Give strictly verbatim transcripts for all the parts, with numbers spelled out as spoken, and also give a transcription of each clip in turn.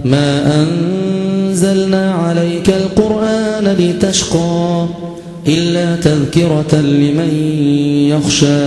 ما أنزلنا عليك القرآن لتشقى إلا تذكرة لمن يخشى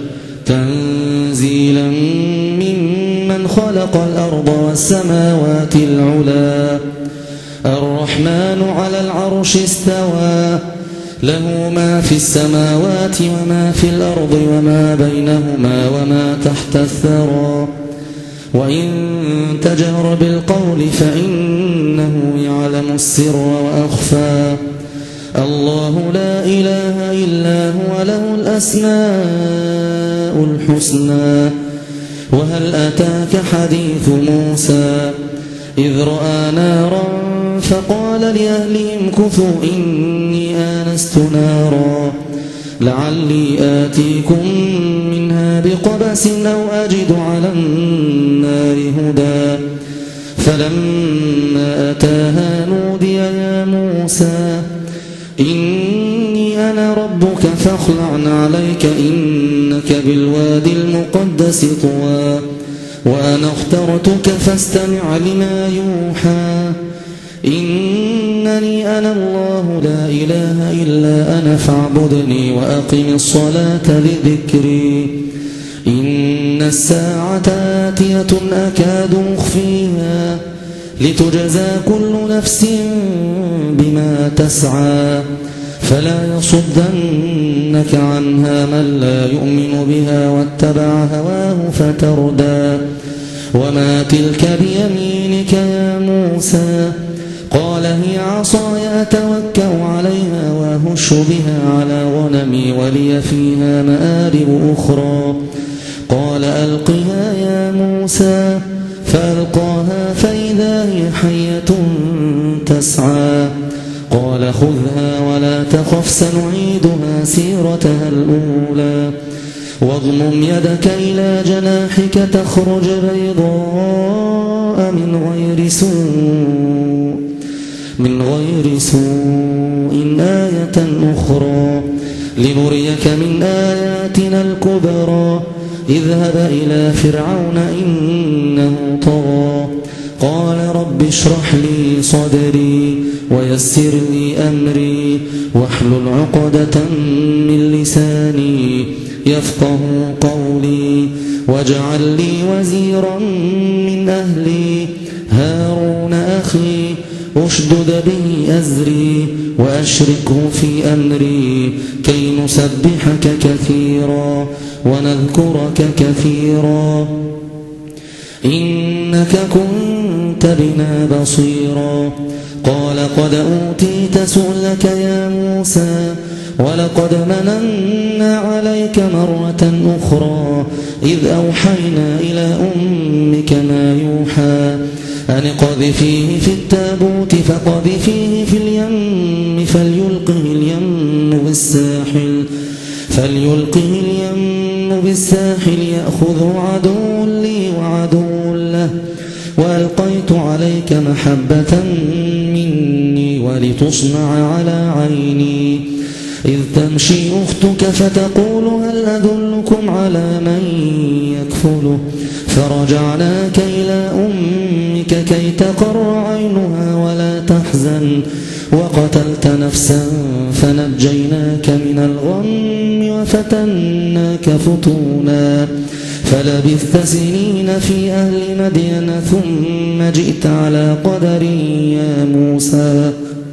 تنزيلا ممن خلق الأرض والسماوات العلا الرحمن على العرش استوى له ما في السماوات وما في الأرض وما بينهما وما تحت الثرى وإن تجهر بالقول فإنه يعلم السر وأخفى الله لا إله إلا هو له الأسماء الحسنى وهل أتاك حديث موسى إذ رأى نارا فقال لأهلهم كثوا إني آنست نارا لعلي آتيكم منها بقبس أو أجد على النار هدى فلما أتاها نودي يا موسى إني أنا ربك فاخلع عليك إنك بالوادي المقدس طوى وأنا اخترتك فاستمع لما يوحى إنني أنا الله لا إله إلا أنا فاعبدني وأقم الصلاة لذكري إن الساعة آتية أكاد أخفيها لتجزى كل نفس بما تسعى فلا يصدنك عنها من لا يؤمن بها واتبع هواه فتردى وما تلك بيمينك يا موسى قال هي عصاي أتوكأ عليها وأهش بها على غنمي ولي فيها مآرب أخرى قال ألقها يا موسى فألقاها فإذا هي حية تسعى قال خذها ولا تخف سنعيدها سيرتها الأولى واضمم يدك إلى جناحك تخرج بيضاء من غير سوء من غير سوء آية أخرى لنريك من آياتنا الكبرى اذهب إلى فرعون إنه طغى قال رب اشرح لي صدري ويسر لي أمري واحلل عقدة من لساني يفقه قولي واجعل لي وزيرا من أهلي هارون أخي أشدد به أزري وأشركه في أمري كي نسبحك كثيرا ونذكرك كثيرا إنك كنت بنا بصيرا قال قد أوتيت سؤلك يا موسى ولقد مننا عليك مرة أخرى إذ أوحينا إلى أمك ما يوحى أن اقذفيه في التابوت فقذفيه في اليم فليلقه اليم بالساحل فليلقه اليم بالساحل يأخذه عدو لي وعدو له وألقيت عليك محبة مني ولتصنع على عيني إذ تمشي أختك فتقول هل أدلكم على من يكفله فرجعناك إلى أمك كي تقر عينها ولا تحزن وقتلت نفسا فنجيناك من الغم وفتناك فتونا فلبثت سنين في أهل مدين ثم جئت على قدر يا موسى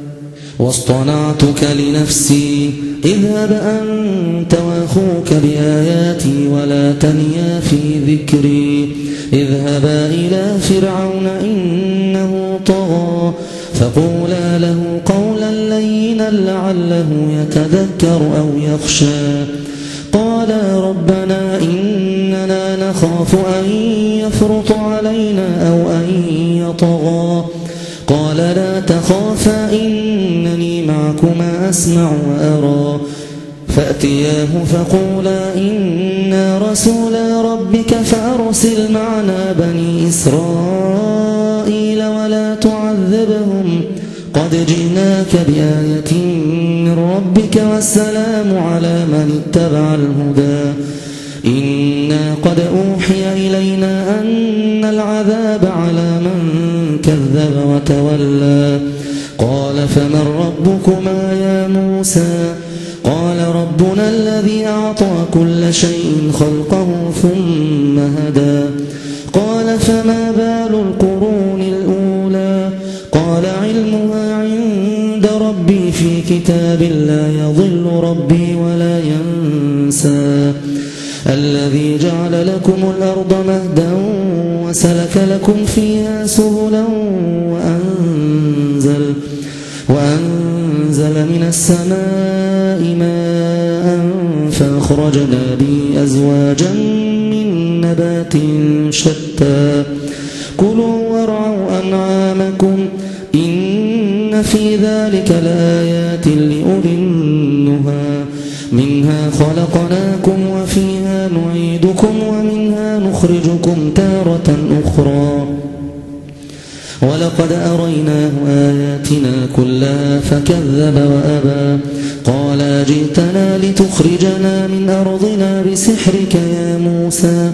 واصطنعتك لنفسي اذهب أنت وأخوك بآياتي ولا تنيا في ذكري اذهبا إلى فرعون إنه طغى فقولا له قولا لينا لعله يتذكر أو يخشى قالا ربنا إننا نخاف أن يفرط علينا أو أن يطغى قال لا تخافا إنني معكما أسمع وأرى فأتياه فقولا إنا رسولا ربك فأرسل معنا بني إسرائيل ولا تعذبهم قد جئناك بآية من ربك والسلام على من اتبع الهدى إنا قد أوحي إلينا أن العذاب على من كذب وتولى قال فمن ربكما يا موسى قال ربنا الذي أعطى كل شيء خلقه ثم هدى قال فما بال القرون الأولى قال علمها عند ربي في كتاب لا يضل ربي ولا ينسى الذي جعل لكم الأرض مهدا وسلك لكم فيها سبلا وأنزل, وأنزل من السماء ماء فأخرجنا به أزواجا من نبات شتى كلوا وارعوا أنعامكم إن في ذلك لآيات لأولي النهى منها خلقناكم وفيها نعيدكم ومنها نخرجكم تارة أخرى ولقد أريناه آياتنا كلها فكذب وأبى قال جئتنا لتخرجنا من أرضنا بسحرك يا موسى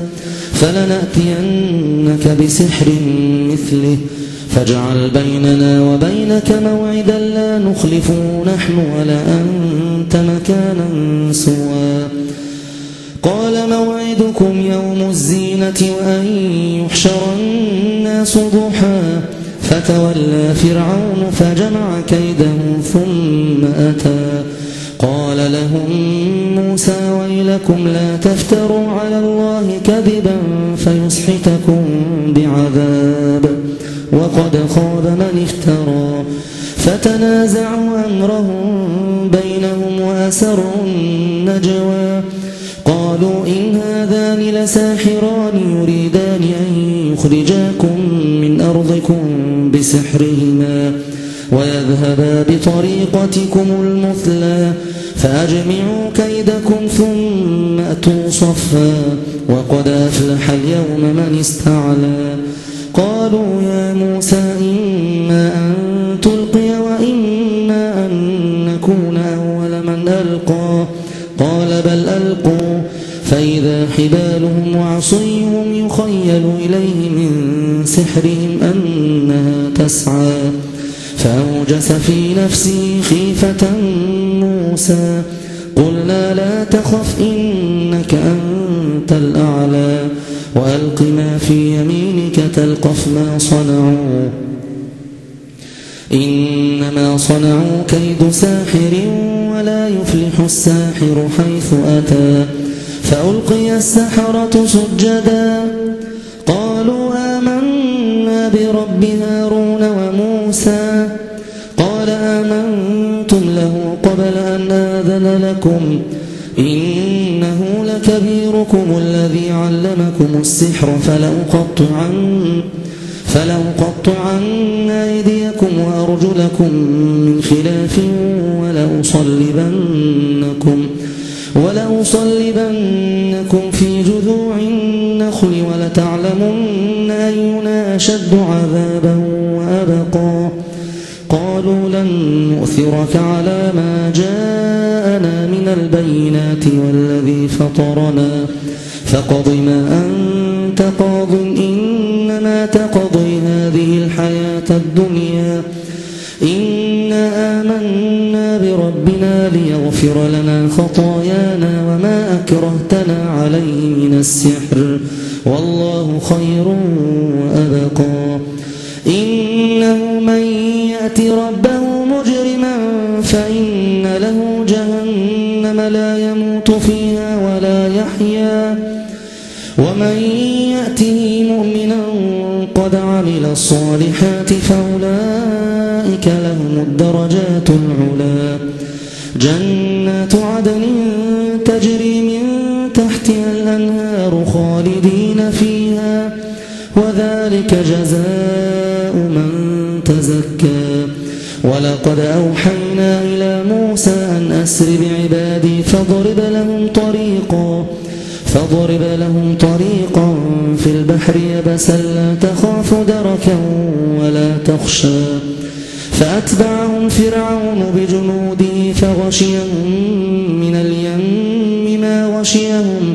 فلنأتينك بسحر مثله فاجعل بيننا وبينك موعدا لا نخلفه نحن ولا أنت مكانا سوى قال موعدكم يوم الزينة وأن يحشر الناس ضحى فتولى فرعون فجمع كيده ثم أتى قال لهم موسى ويلكم لا تفتروا على الله كذبا فيسحتكم بعذاب وقد خاب من افترى فتنازعوا أمرهم بينهم وأسروا النجوى قالوا إن هذان لساحران يريدان أن يخرجاكم من أرضكم بسحرهما ويذهبا بطريقتكم المثلى فأجمعوا كيدكم ثم أتوا صفا وقد أفلح اليوم من استعلى قالوا يا موسى إما أن تلقي وإما أن نكون أول من ألقى قال بل ألقوا فإذا حبالهم وعصيهم يخيل إليه من سحرهم أنها تسعى فأوجس في نفسه خيفة موسى قلنا لا تخف إنك أنت الأعلى وألق ما في يمينك تلقف ما صنعوا إنما صنعوا كيد ساحر ولا يفلح الساحر حيث أتى فألقي السحرة سجدا قالوا آمنا برب هارون وموسى قال آمنتم له قبل أن آذن لكم إنه لكبيركم الذي علمكم السحر فلأقطعن فلأقطعن أيديكم وأرجلكم من خلاف ولأصلبنكم ولأصلبنكم في جذوع النخل ولتعلمن أينا أشد عذابا وأبقى قالوا لن نؤثرك على ما جاءنا من البينات والذي فطرنا فاقض ما أنت قاض إنما تقضي هذه الحياة الدنيا إنا آمنا بربنا ليغفر لنا خطايانا وما أكرهتنا عليه من السحر والله خير وأبقى إنه من يأت ربه مجرما فإن له جهنم لا يموت فيها ولا يحيا ومن يأته مؤمنا قد عمل الصالحات فأولئك لهم الدرجات العلا جنات عدن تجري من تحتها الأنهار خالدين فيها وذلك جزاء من تزكى ولقد أوحينا إلى موسى أن أسر بعبادي فاضرب لهم طريقا فاضرب لهم طريقا في البحر يبسا لا تخاف دركا ولا تخشى فأتبعهم فرعون بجنوده فغشيهم من اليم ما غشيهم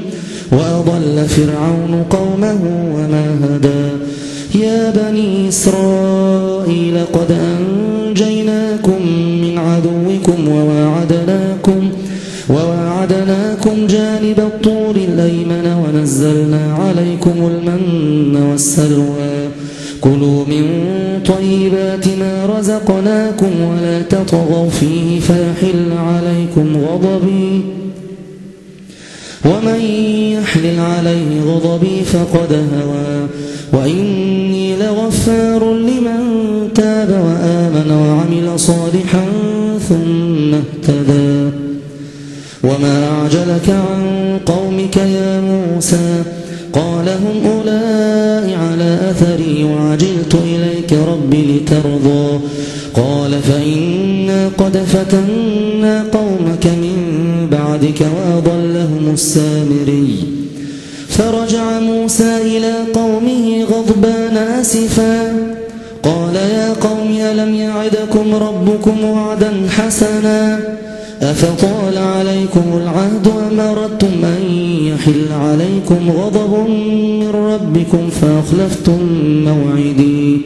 وأضل فرعون قومه وما هدى يا بني إسرائيل إسرائيل قد أنجيناكم من عدوكم وواعدناكم وواعدناكم جانب الطور الأيمن ونزلنا عليكم المن والسلوى كلوا من طيبات ما رزقناكم ولا تطغوا فيه فيحل عليكم غضبي ومن يحلل عليه غضبي فقد هوى وإني لغفار لمن تاب وآمن وعمل صالحا ثم اهتدى وما أعجلك عن قومك يا موسى قال هم أولئك على أثري وعجلت إليك رب لترضى قال فإنا قد فتنا قومك من بعدك وأضلهم السامري فرجع موسى إلى قومه غضبان آسفا قال يا قوم ألم يعدكم ربكم وعدا حسنا أفطال عليكم العهد أم أردتم أن يحل عليكم غضب من ربكم فأخلفتم موعدي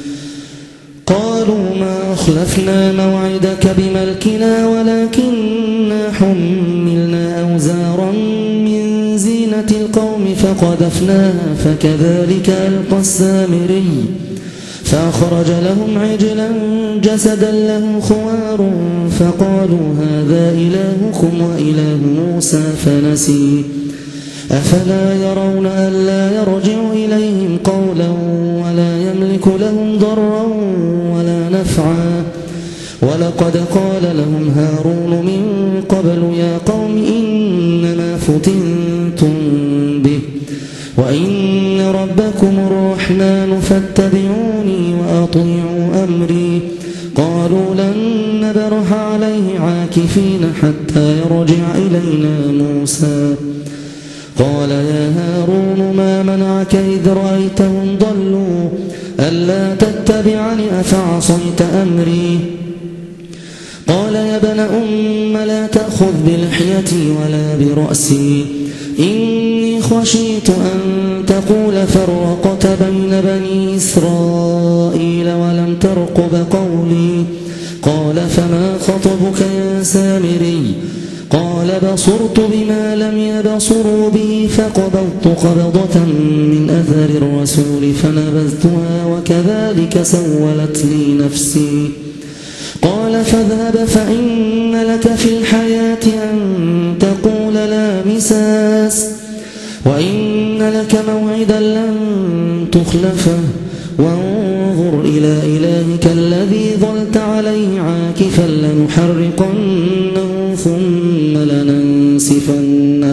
قالوا ما أخلفنا موعدك بملكنا ولكننا حملنا أوزارا من زينة القوم فقذفناها فكذلك ألقى السامري فأخرج لهم عجلا جسدا له خوار فقالوا هذا إلهكم وإله موسى فنسي أفلا يرون ألا يرجع إليهم قولا ولا يملك لهم ضرا ولا نفعا ولقد قال لهم هارون من قبل يا قوم إنما فتنتم به وإن ربكم الرحمن فاتبعوني وأطيعوا أمري قالوا لن نبرح عليه عاكفين حتى يرجع إلينا موسى قال يا هارون ما منعك إذ رأيتهم ضلوا ألا تتبعني أفعصيت أمري قال يا ابن أم لا تأخذ بلحيتي ولا برأسي إني خشيت أن تقول فرقت بين بني إسرائيل ولم ترقب قولي قال فما خطبك يا سامري قال بصرت بما لم يبصروا به فقبضت قبضة من أثر الرسول فنبذتها وكذلك سولت لي نفسي قال فاذهب فإن لك في الحياة أن تقول لا مساس وإن لك موعدا لن تخلفه وانظر إلى إلهك الذي ظلت عليه عاكفا لنحرقنه ثم لننسفنه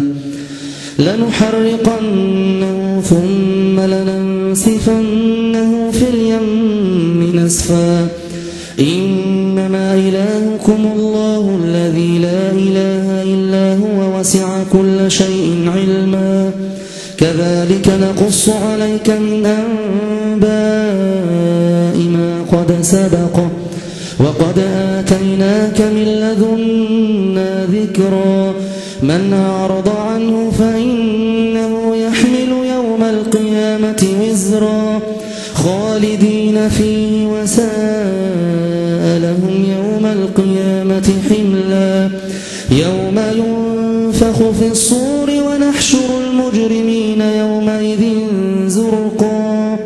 لنحرقنه ثم لننسفنه في اليم نسفا إنما إلهكم الله الذي لا إله إلا هو وسع كل شيء علما كذلك نقص عليك من أنباء ما قد سبق وقد آتيناك من لدنا ذكرا من أعرض عنه فإنه يحمل يوم القيامة وزرا خالدين فيه وساء لهم يوم القيامة حملا يوم ينفخ في الصور ونحشر المجرمين يومئذ زرقا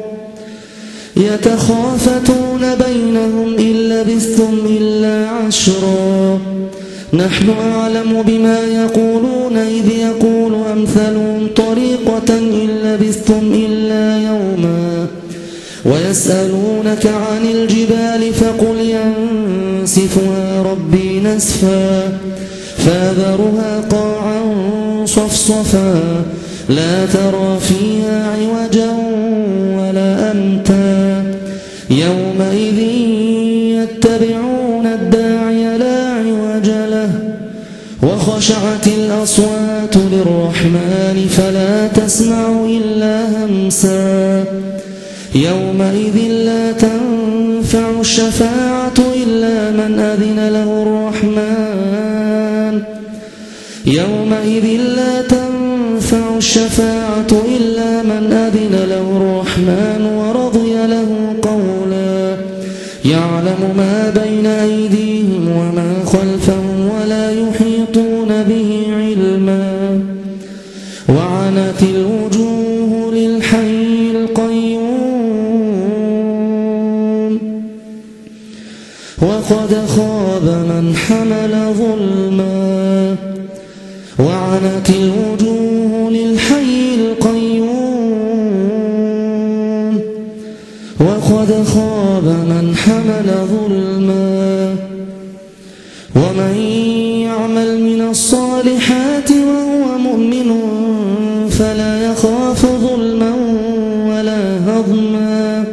يتخافتون بينهم إن لبثتم إلا عشرا نحن أعلم بما يقولون إذ يقول أمثلهم طريقة إن لبثتم إلا يوما ويسألونك عن الجبال فقل ينسفها ربي نسفا فذرها قاعا صفصفا لا ترى فيها عوجا ولا أمتا يومئذ يتبعون الداعي لا عوج له وخشعت الأصوات للرحمن فلا تسمع إلا همسا يومئذ لا تنفع الشفاعة إلا من أذن له الرحمن يومئذ لا تنفع الشفاعة إلا من أذن له الرحمن ورضي له قولا يعلم ما بين أيديهم وما خلفهم ولا يحيطون به علما وعنت الوجوه للحي القيوم وقد خاب من حمل ظلما وعنت الوجوه للحي القيوم وقد خاب من حمل ظلما ومن يعمل من الصالحات وهو مؤمن فلا يخاف ظلما ولا هضما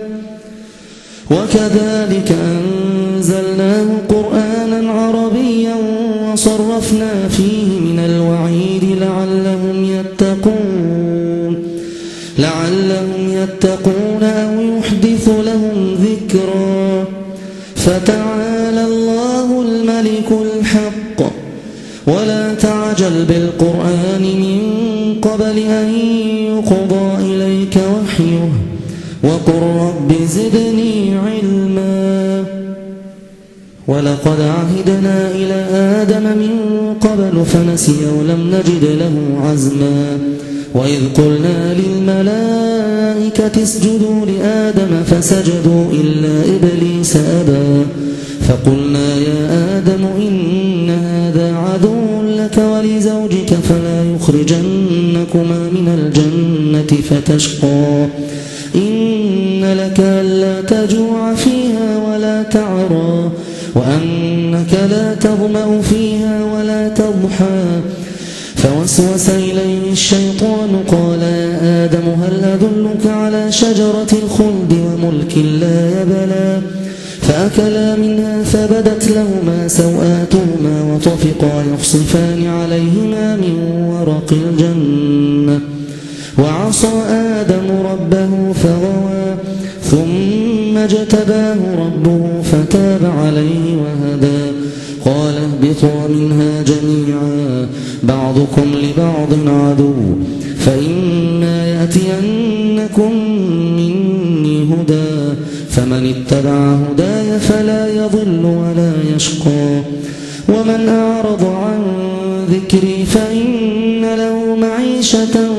وكذلك أنزلناه قرآنا عربيا وصرفنا فيه من الوعيد لعلهم يتقون لعلهم يتقون أو يحدث لهم ذكرا فتعالى الله الملك الحق ولا تعجل بالقرآن من قبل أن يقضى إليك وحيه وقل رب زدني علما ولقد عهدنا إلى آدم من قبل فنسي ولم نجد له عزما وإذ قلنا للملائكة اسجدوا لآدم فسجدوا إلا إبليس أبى فقلنا يا آدم إن هذا عدو لك ولزوجك فلا يخرجنكما من الجنة فتشقى إن لك ألا تجوع فيها ولا تعرى وأنك لا تظمأ فيها ولا تضحى فوسوس إليه الشيطان قال يا آدم هل أدلك على شجرة الخلد وملك لا يبلى فأكلا منها فبدت لهما سوآتهما وطفقا يخصفان عليهما من ورق الجنة وعصى آدم ربه فغوى ثم اجتباه ربه فتاب عليه وهدى قال اهبطوا منها جميعا بعضكم لبعض عدو فإما يأتينكم مني هدى فمن اتبع هداي فلا يضل ولا يشقى ومن أعرض عن ذكري فإن له معيشة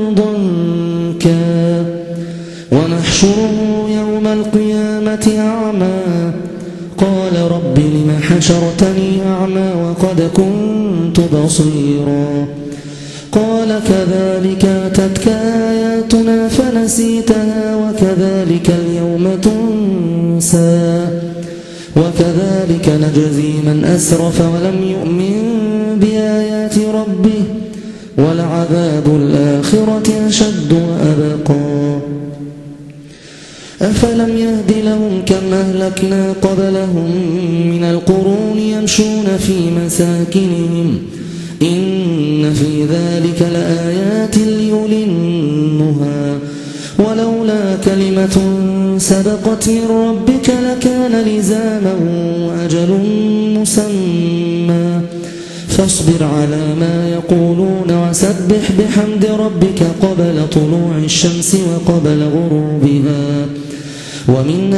ضنكا ونحشره يوم القيامة أعمى قال رب لم حشرتني أعمى وقد كنت بصيرا قال كذلك أتتك آياتنا فنسيتها وكذلك اليوم تنسى وكذلك نجزي من أسرف ولم يؤمن بآيات ربه ولعذاب الآخرة أشد وأبقى أفلم يهد لهم كم أهلكنا قبلهم من القرون يمشون في مساكنهم إن في ذلك لآيات لأولي النهى ولولا كلمة سبقت من ربك لكان لزاما وأجل مسمى فاصبر على ما يقولون وسبح بحمد ربك قبل طلوع الشمس وقبل غروبها ومن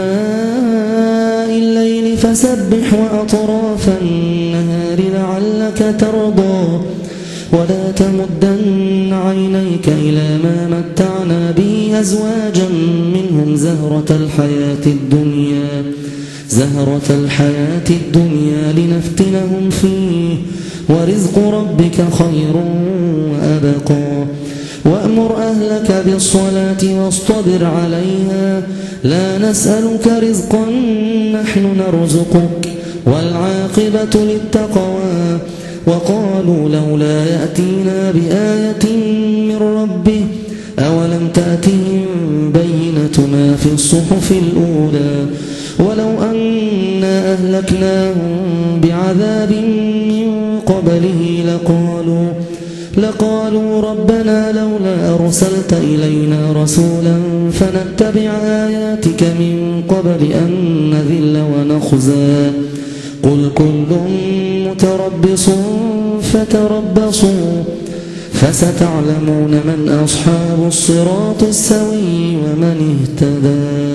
آناء الليل فسبح وأطراف النهار لعلك ترضى ولا تمدن عينيك إلى ما متعنا به أزواجا منهم زهرة الحياة الدنيا زهرة الحياة الدنيا لنفتنهم فيه ورزق ربك خير وأبقى وأمر أهلك بالصلاة واصطبر عليها لا نسألك رزقا نحن نرزقك والعاقبة للتقوى وقالوا لولا يأتينا بآية من ربه أولم تأتهم بينة ما في الصحف الأولى ولو أنا أهلكناهم بعذاب من قبله لقالوا لقالوا ربنا لولا أرسلت إلينا رسولا فنتبع آياتك من قبل أن نذل ونخزى قل كل متربص فتربصوا فستعلمون من أصحاب الصراط السوي ومن اهتدى.